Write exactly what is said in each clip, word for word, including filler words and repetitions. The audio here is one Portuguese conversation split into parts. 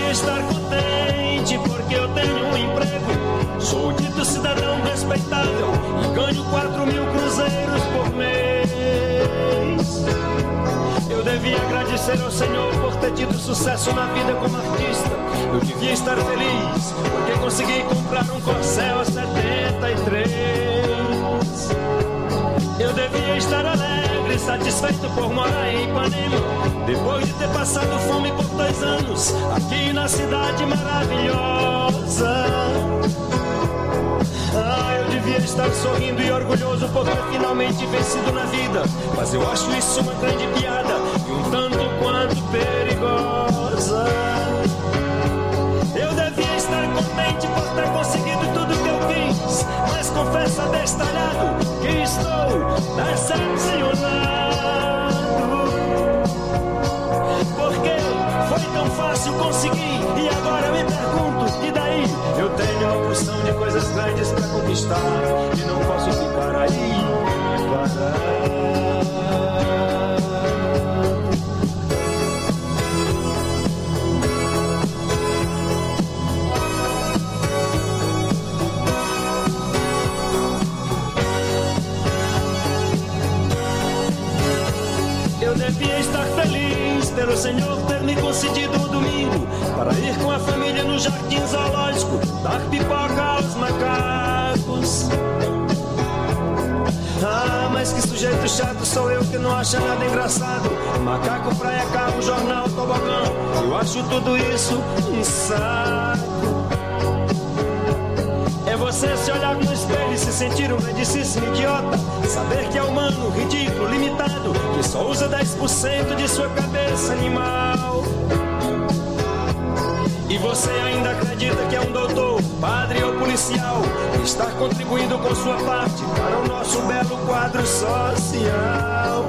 devia estar contente porque eu tenho um emprego. Sou dito cidadão respeitável e ganho quatro mil cruzeiros por mês. Eu devia agradecer ao Senhor por ter tido sucesso na vida como artista. Eu devia estar feliz porque consegui comprar um Corcel setenta e três. Eu devia estar alegre, satisfeito por morar em Ipanema, depois de ter passado fome por dois anos aqui na cidade maravilhosa. Ah, eu devia estar sorrindo e orgulhoso por ter finalmente vencido na vida, mas eu acho isso uma grande piada e um tanto quanto perigosa. Eu devia estar contente por ter conseguido tudo que eu quis, mas confesso abestalhado que estou decepcionado. Porque foi tão fácil conseguir e agora eu me pergunto, e daí? Eu tenho uma porção de coisas grandes pra conquistar e não posso ficar aí parado. Eu devia estar feliz pelo Senhor ter me concedido um domingo para ir com a família no jardim zoológico, dar pipoca aos macacos. Ah, mas que sujeito chato sou eu que não acha nada engraçado. Macaco, praia, carro, jornal, tobogã, eu acho tudo isso um saco. É você se olhar no espelho e se sentir um grandíssimo idiota, saber que é humano, ridículo, limitado, que só usa dez por cento de sua cabeça animal. E você ainda acredita que é um doutor, padre ou policial, que está contribuindo com sua parte para o nosso belo quadro social.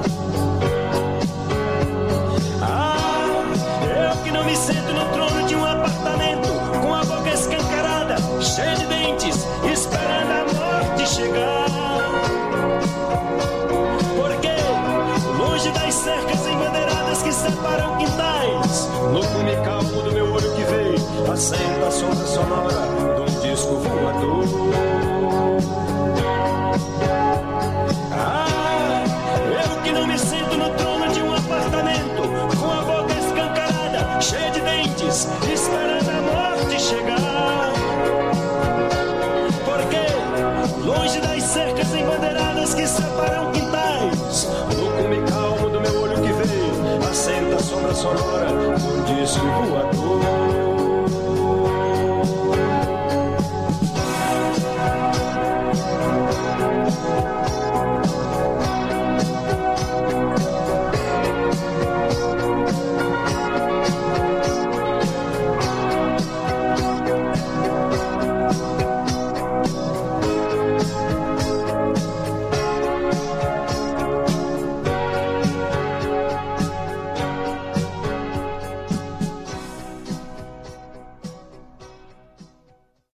Ah, eu que não me sento no trono de um apartamento, com a boca escancarada, cheia de dentes, esperando a morte chegar. Porque, longe das cercas embandeiradas que separam quintais, no cume calmo do meu olho que vê, assenta a sombra sonora de um disco voador. Ah, eu que não me sinto no trono de um apartamento, com a boca escancarada, cheia de dentes, esperando a morte chegar. Porque, longe das cercas embandeiradas que separam quintais, no cume calmo do meu olho que vê, assenta a sombra sonora de um disco voador.